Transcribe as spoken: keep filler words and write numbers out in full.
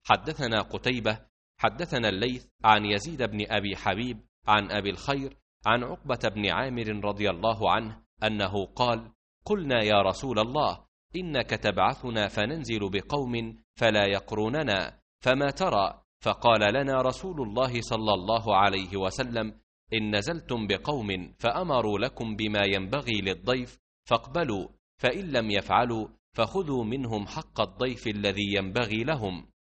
حدثنا قتيبة حدثنا الليث عن يزيد بن أبي حبيب عن أبي الخير عن عقبة بن عامر رضي الله عنه أنه قال: قلنا يا رسول الله إنك تبعثنا فننزل بقوم فلا يقروننا، فما ترى؟ فقال لنا رسول الله صلى الله عليه وسلم: إن نزلتم بقوم فأمروا لكم بما ينبغي للضيف فاقبلوا، فإن لم يفعلوا فخذوا منهم حق الضيف الذي ينبغي لهم.